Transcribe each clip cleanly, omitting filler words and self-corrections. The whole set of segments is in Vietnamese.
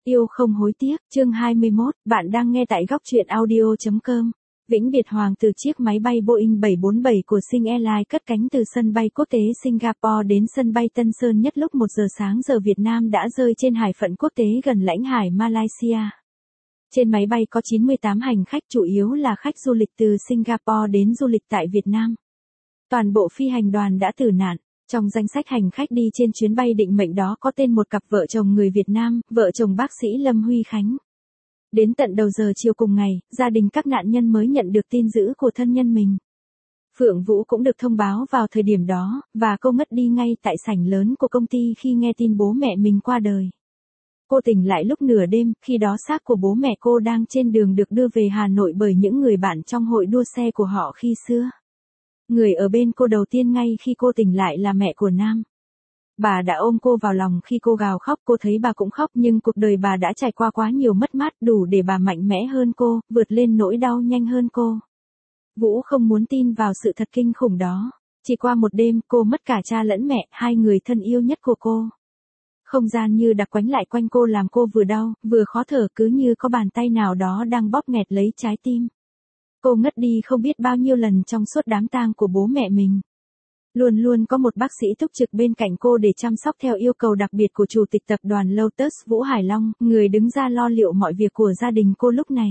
Yêu không hối tiếc, chương 21, bạn đang nghe tại góc truyện audio.com. Vĩnh biệt Hoàng từ chiếc máy bay Boeing 747 của Sing Airlines cất cánh từ sân bay quốc tế Singapore đến sân bay Tân Sơn Nhất lúc 1 giờ sáng giờ Việt Nam đã rơi trên hải phận quốc tế gần lãnh hải Malaysia. Trên máy bay có 98 hành khách, chủ yếu là khách du lịch từ Singapore đến du lịch tại Việt Nam. Toàn bộ phi hành đoàn đã tử nạn. Trong danh sách hành khách đi trên chuyến bay định mệnh đó có tên một cặp vợ chồng người Việt Nam, vợ chồng bác sĩ Lâm Huy Khánh. Đến tận đầu giờ chiều cùng ngày, gia đình các nạn nhân mới nhận được tin dữ của thân nhân mình. Phượng Vũ cũng được thông báo vào thời điểm đó, và cô ngất đi ngay tại sảnh lớn của công ty khi nghe tin bố mẹ mình qua đời. Cô tỉnh lại lúc nửa đêm, khi đó xác của bố mẹ cô đang trên đường được đưa về Hà Nội bởi những người bạn trong hội đua xe của họ khi xưa. Người ở bên cô đầu tiên ngay khi cô tỉnh lại là mẹ của Nam. Bà đã ôm cô vào lòng khi cô gào khóc, cô thấy bà cũng khóc nhưng cuộc đời bà đã trải qua quá nhiều mất mát đủ để bà mạnh mẽ hơn cô, vượt lên nỗi đau nhanh hơn cô. Vũ không muốn tin vào sự thật kinh khủng đó. Chỉ qua một đêm cô mất cả cha lẫn mẹ, hai người thân yêu nhất của cô. Không gian như đặc quánh lại quanh cô làm cô vừa đau, vừa khó thở, cứ như có bàn tay nào đó đang bóp nghẹt lấy trái tim. Cô ngất đi không biết bao nhiêu lần trong suốt đám tang của bố mẹ mình. Luôn luôn có một bác sĩ túc trực bên cạnh cô để chăm sóc theo yêu cầu đặc biệt của chủ tịch tập đoàn Lotus Vũ Hải Long, người đứng ra lo liệu mọi việc của gia đình cô lúc này.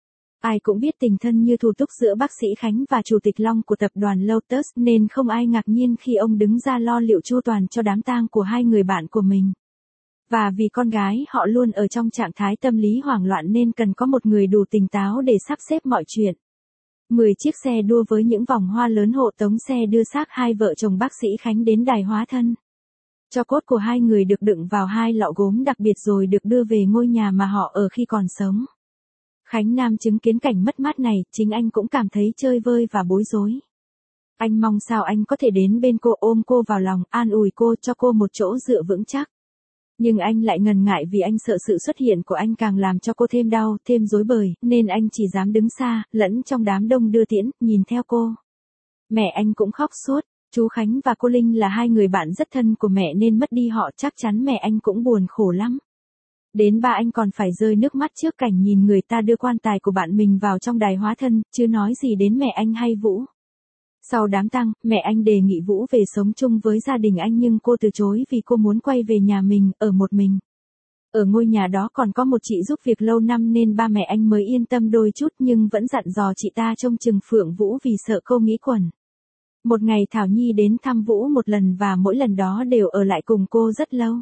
Ai cũng biết tình thân như thủ túc giữa bác sĩ Khánh và chủ tịch Long của tập đoàn Lotus nên không ai ngạc nhiên khi ông đứng ra lo liệu chu toàn cho đám tang của hai người bạn của mình. Và vì con gái họ luôn ở trong trạng thái tâm lý hoảng loạn nên cần có một người đủ tỉnh táo để sắp xếp mọi chuyện. 10 chiếc xe đua với những vòng hoa lớn hộ tống xe đưa xác hai vợ chồng bác sĩ Khánh đến đài hóa thân. Tro cốt của hai người được đựng vào hai lọ gốm đặc biệt rồi được đưa về ngôi nhà mà họ ở khi còn sống. Khánh Nam chứng kiến cảnh mất mát này, chính anh cũng cảm thấy chơi vơi và bối rối. Anh mong sao anh có thể đến bên cô, ôm cô vào lòng, an ủi cô, cho cô một chỗ dựa vững chắc. Nhưng anh lại ngần ngại vì anh sợ sự xuất hiện của anh càng làm cho cô thêm đau, thêm rối bời, nên anh chỉ dám đứng xa, lẫn trong đám đông đưa tiễn, nhìn theo cô. Mẹ anh cũng khóc suốt, chú Khánh và cô Linh là hai người bạn rất thân của mẹ nên mất đi họ chắc chắn mẹ anh cũng buồn khổ lắm. Đến ba anh còn phải rơi nước mắt trước cảnh nhìn người ta đưa quan tài của bạn mình vào trong đài hóa thân, chứ nói gì đến mẹ anh hay Vũ. Sau đám tang, mẹ anh đề nghị Vũ về sống chung với gia đình anh nhưng cô từ chối vì cô muốn quay về nhà mình, ở một mình. Ở ngôi nhà đó còn có một chị giúp việc lâu năm nên ba mẹ anh mới yên tâm đôi chút nhưng vẫn dặn dò chị ta trông chừng Phượng Vũ vì sợ cô nghĩ quẩn. Một ngày Thảo Nhi đến thăm Vũ một lần và mỗi lần đó đều ở lại cùng cô rất lâu.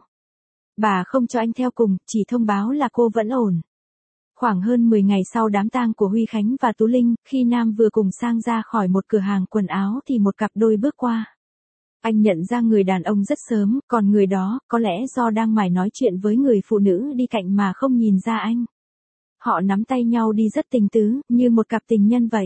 Bà không cho anh theo cùng, chỉ thông báo là cô vẫn ổn. Khoảng hơn 10 ngày sau đám tang của Huy Khánh và Tú Linh, khi Nam vừa cùng sang ra khỏi một cửa hàng quần áo thì một cặp đôi bước qua. Anh nhận ra người đàn ông rất sớm, còn người đó, có lẽ do đang mải nói chuyện với người phụ nữ đi cạnh mà không nhìn ra anh. Họ nắm tay nhau đi rất tình tứ, như một cặp tình nhân vậy.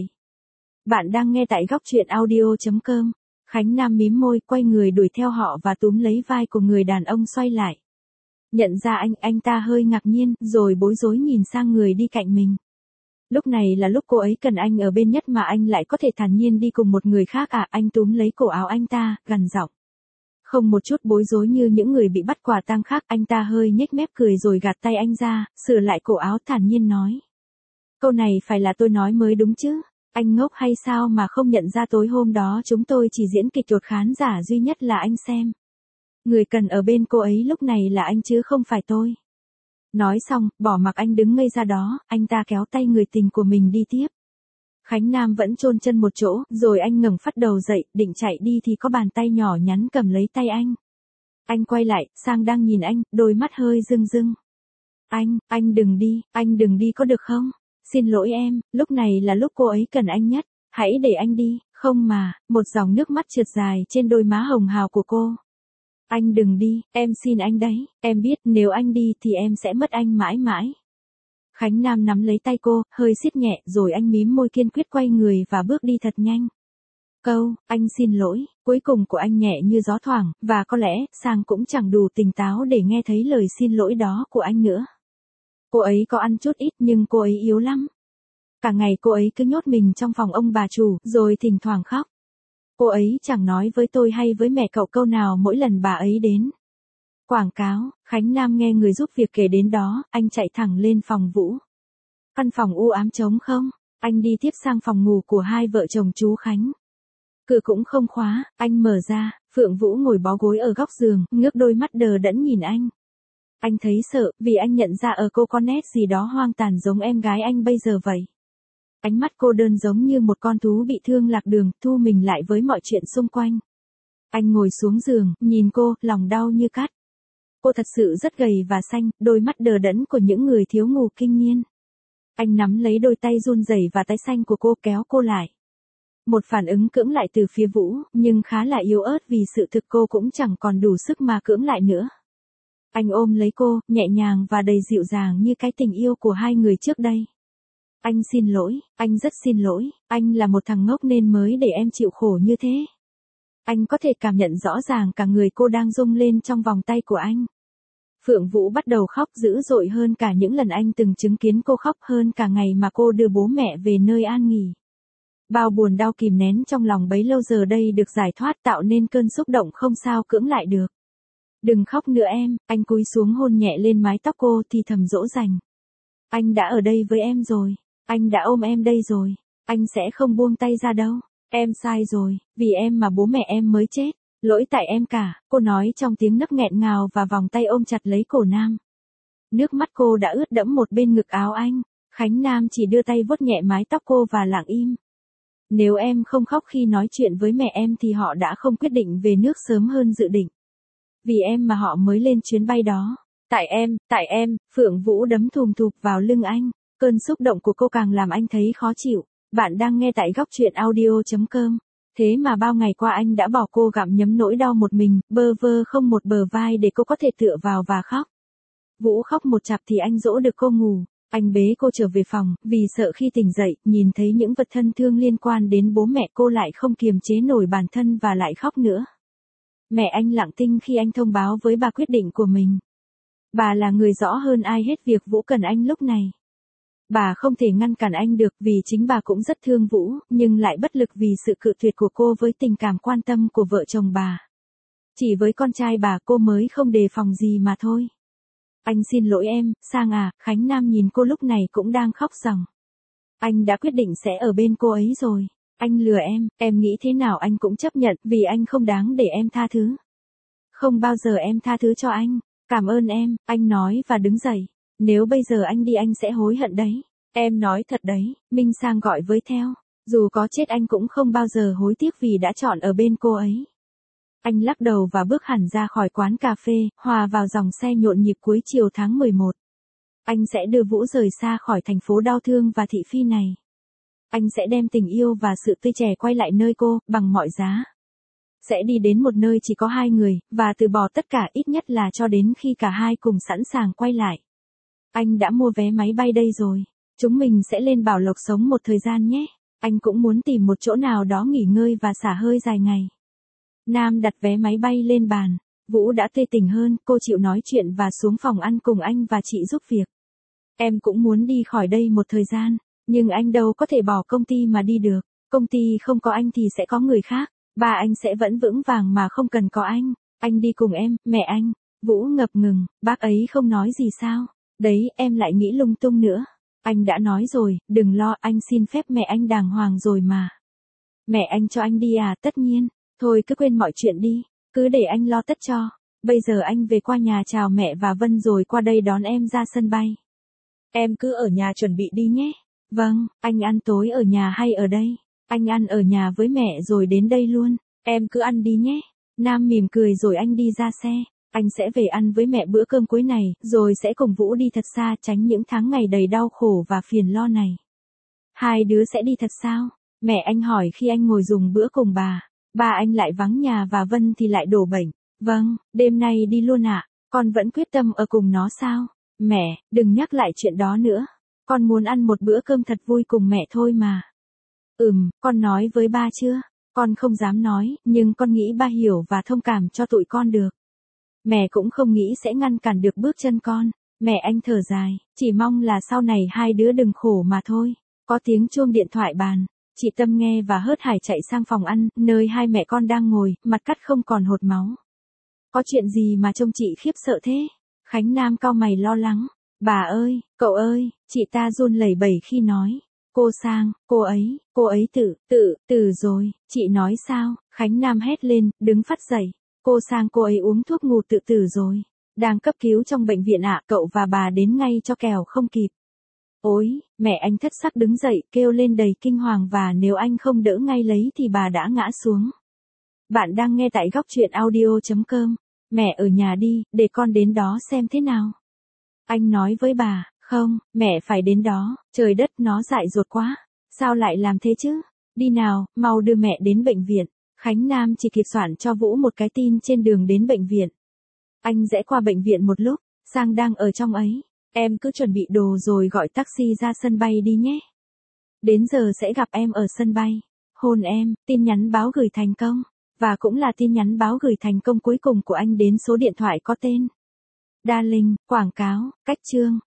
Bạn đang nghe tại góc truyện audio.com. Khánh Nam mím môi, quay người đuổi theo họ và túm lấy vai của người đàn ông xoay lại. Nhận ra anh ta hơi ngạc nhiên, rồi bối rối nhìn sang người đi cạnh mình. Lúc này là lúc cô ấy cần anh ở bên nhất mà anh lại có thể thản nhiên đi cùng một người khác à? Anh túm lấy cổ áo anh ta, gằn giọng. Không một chút bối rối như những người bị bắt quả tang khác, anh ta hơi nhếch mép cười rồi gạt tay anh ra, sửa lại cổ áo thản nhiên nói. Câu này phải là tôi nói mới đúng chứ, anh ngốc hay sao mà không nhận ra tối hôm đó chúng tôi chỉ diễn kịch chuột, khán giả duy nhất là anh xem. Người cần ở bên cô ấy lúc này là anh chứ không phải tôi. Nói xong, bỏ mặc anh đứng ngây ra đó, anh ta kéo tay người tình của mình đi tiếp. Khánh Nam vẫn chôn chân một chỗ, rồi anh ngẩng phát đầu dậy, định chạy đi thì có bàn tay nhỏ nhắn cầm lấy tay anh. Anh quay lại, sang đang nhìn anh, đôi mắt hơi rưng rưng. Anh đừng đi có được không? Xin lỗi em, lúc này là lúc cô ấy cần anh nhất, hãy để anh đi, không mà, một dòng nước mắt trượt dài trên đôi má hồng hào của cô. Anh đừng đi, em xin anh đấy, em biết nếu anh đi thì em sẽ mất anh mãi mãi. Khánh Nam nắm lấy tay cô, hơi siết nhẹ rồi anh mím môi kiên quyết quay người và bước đi thật nhanh. Câu, anh xin lỗi, cuối cùng của anh nhẹ như gió thoảng, và có lẽ, Sang cũng chẳng đủ tỉnh táo để nghe thấy lời xin lỗi đó của anh nữa. Cô ấy có ăn chút ít nhưng cô ấy yếu lắm. Cả ngày cô ấy cứ nhốt mình trong phòng ông bà chủ, rồi thỉnh thoảng khóc. Cô ấy chẳng nói với tôi hay với mẹ cậu câu nào mỗi lần bà ấy đến. Quảng cáo, Khánh Nam nghe người giúp việc kể đến đó, anh chạy thẳng lên phòng Vũ. Căn phòng u ám trống không, anh đi tiếp sang phòng ngủ của hai vợ chồng chú Khánh. Cửa cũng không khóa, anh mở ra, Phượng Vũ ngồi bó gối ở góc giường, ngước đôi mắt đờ đẫn nhìn anh. Anh thấy sợ, vì anh nhận ra ở cô có nét gì đó hoang tàn giống em gái anh bây giờ vậy. Ánh mắt cô đơn giống như một con thú bị thương lạc đường, thu mình lại với mọi chuyện xung quanh. Anh ngồi xuống giường, nhìn cô, lòng đau như cắt. Cô thật sự rất gầy và xanh, đôi mắt đờ đẫn của những người thiếu ngủ kinh niên. Anh nắm lấy đôi tay run rẩy và tái xanh của cô kéo cô lại. Một phản ứng cưỡng lại từ phía Vũ, nhưng khá là yếu ớt vì sự thực cô cũng chẳng còn đủ sức mà cưỡng lại nữa. Anh ôm lấy cô, nhẹ nhàng và đầy dịu dàng như cái tình yêu của hai người trước đây. Anh xin lỗi, anh rất xin lỗi, anh là một thằng ngốc nên mới để em chịu khổ như thế. Anh có thể cảm nhận rõ ràng cả người cô đang rung lên trong vòng tay của anh. Phượng Vũ bắt đầu khóc dữ dội hơn cả những lần anh từng chứng kiến cô khóc, hơn cả ngày mà cô đưa bố mẹ về nơi an nghỉ. Bao buồn đau kìm nén trong lòng bấy lâu giờ đây được giải thoát, tạo nên cơn xúc động không sao cưỡng lại được. Đừng khóc nữa em, anh cúi xuống hôn nhẹ lên mái tóc cô thì thầm dỗ dành. Anh đã ở đây với em rồi, anh đã ôm em đây rồi, anh sẽ không buông tay ra đâu. Em sai rồi, vì em mà bố mẹ em mới chết, lỗi tại em cả, cô nói trong tiếng nấc nghẹn ngào và vòng tay ôm chặt lấy cổ Nam. Nước mắt cô đã ướt đẫm một bên ngực áo anh, Khánh Nam chỉ đưa tay vuốt nhẹ mái tóc cô và lặng im. Nếu em không khóc khi nói chuyện với mẹ em thì họ đã không quyết định về nước sớm hơn dự định. Vì em mà họ mới lên chuyến bay đó. Tại em, Phượng Vũ đấm thùm thụp vào lưng anh, cơn xúc động của cô càng làm anh thấy khó chịu. Bạn đang nghe tại góc truyện audio.com. Thế mà bao ngày qua anh đã bỏ cô gặm nhấm nỗi đau một mình, bơ vơ không một bờ vai để cô có thể tựa vào và khóc. Vũ khóc một chặp thì anh dỗ được cô ngủ. Anh bế cô trở về phòng, vì sợ khi tỉnh dậy, nhìn thấy những vật thân thương liên quan đến bố mẹ cô lại không kiềm chế nổi bản thân và lại khóc nữa. Mẹ anh lặng thinh khi anh thông báo với bà quyết định của mình. Bà là người rõ hơn ai hết việc Vũ cần anh lúc này. Bà không thể ngăn cản anh được vì chính bà cũng rất thương Vũ, nhưng lại bất lực vì sự cự tuyệt của cô với tình cảm quan tâm của vợ chồng bà. Chỉ với con trai bà cô mới không đề phòng gì mà thôi. Anh xin lỗi em, Sang à, Khánh Nam nhìn cô lúc này cũng đang khóc ròng. Anh đã quyết định sẽ ở bên cô ấy rồi. Anh lừa em nghĩ thế nào anh cũng chấp nhận vì anh không đáng để em tha thứ. Không bao giờ em tha thứ cho anh. Cảm ơn em, anh nói và đứng dậy. Nếu bây giờ anh đi anh sẽ hối hận đấy. Em nói thật đấy, Minh Sang gọi với theo. Dù có chết anh cũng không bao giờ hối tiếc vì đã chọn ở bên cô ấy. Anh lắc đầu và bước hẳn ra khỏi quán cà phê, hòa vào dòng xe nhộn nhịp cuối chiều tháng 11. Anh sẽ đưa Vũ rời xa khỏi thành phố đau thương và thị phi này. Anh sẽ đem tình yêu và sự tươi trẻ quay lại nơi cô, bằng mọi giá. Sẽ đi đến một nơi chỉ có hai người, và từ bỏ tất cả ít nhất là cho đến khi cả hai cùng sẵn sàng quay lại. Anh đã mua vé máy bay đây rồi. Chúng mình sẽ lên Bảo Lộc sống một thời gian nhé. Anh cũng muốn tìm một chỗ nào đó nghỉ ngơi và xả hơi dài ngày. Nam đặt vé máy bay lên bàn. Vũ đã tươi tỉnh hơn, cô chịu nói chuyện và xuống phòng ăn cùng anh và chị giúp việc. Em cũng muốn đi khỏi đây một thời gian, nhưng anh đâu có thể bỏ công ty mà đi được. Công ty không có anh thì sẽ có người khác. Ba anh sẽ vẫn vững vàng mà không cần có anh. Anh đi cùng em, mẹ anh. Vũ ngập ngừng, bác ấy không nói gì sao? Đấy, em lại nghĩ lung tung nữa. Anh đã nói rồi, đừng lo, anh xin phép mẹ anh đàng hoàng rồi mà. Mẹ anh cho anh đi à? Tất nhiên. Thôi cứ quên mọi chuyện đi, cứ để anh lo tất cho. Bây giờ anh về qua nhà chào mẹ và Vân rồi qua đây đón em ra sân bay. Em cứ ở nhà chuẩn bị đi nhé. Vâng, anh ăn tối ở nhà hay ở đây? Anh ăn ở nhà với mẹ rồi đến đây luôn. Em cứ ăn đi nhé. Nam mỉm cười rồi anh đi ra xe. Anh sẽ về ăn với mẹ bữa cơm cuối này, rồi sẽ cùng Vũ đi thật xa tránh những tháng ngày đầy đau khổ và phiền lo này. Hai đứa sẽ đi thật sao? Mẹ anh hỏi khi anh ngồi dùng bữa cùng bà. Ba anh lại vắng nhà và Vân thì lại đổ bệnh. Vâng, đêm nay đi luôn ạ. Con vẫn quyết tâm ở cùng nó sao? Mẹ, đừng nhắc lại chuyện đó nữa. Con muốn ăn một bữa cơm thật vui cùng mẹ thôi mà. Con nói với ba chưa? Con không dám nói, nhưng con nghĩ ba hiểu và thông cảm cho tụi con được. Mẹ cũng không nghĩ sẽ ngăn cản được bước chân con. Mẹ anh thở dài, chỉ mong là sau này hai đứa đừng khổ mà thôi. Có tiếng chuông điện thoại bàn. Chị Tâm nghe và hớt hải chạy sang phòng ăn, nơi hai mẹ con đang ngồi, mặt cắt không còn hột máu. Có chuyện gì mà trông chị khiếp sợ thế? Khánh Nam cau mày lo lắng. Bà ơi, cậu ơi, chị ta run lẩy bẩy khi nói. Cô Sang, cô ấy tử rồi, chị nói sao? Khánh Nam hét lên, đứng phắt dậy. Cô Sang cô ấy uống thuốc ngủ tự tử rồi. Đang cấp cứu trong bệnh viện ạ, cậu và bà đến ngay cho kẻo không kịp. Ôi, mẹ anh thất sắc đứng dậy kêu lên đầy kinh hoàng và nếu anh không đỡ ngay lấy thì bà đã ngã xuống. Bạn đang nghe tại góc truyện audio.com. Mẹ ở nhà đi, để con đến đó xem thế nào. Anh nói với bà, không, mẹ phải đến đó, trời đất nó dại dột quá. Sao lại làm thế chứ? Đi nào, mau đưa mẹ đến bệnh viện. Khánh Nam chỉ kịp soạn cho Vũ một cái tin trên đường đến bệnh viện. Anh rẽ qua bệnh viện một lúc, Sang đang ở trong ấy. Em cứ chuẩn bị đồ rồi gọi taxi ra sân bay đi nhé. Đến giờ sẽ gặp em ở sân bay. Hôn em, tin nhắn báo gửi thành công. Và cũng là tin nhắn báo gửi thành công cuối cùng của anh đến số điện thoại có tên. Darling, quảng cáo, cách chương.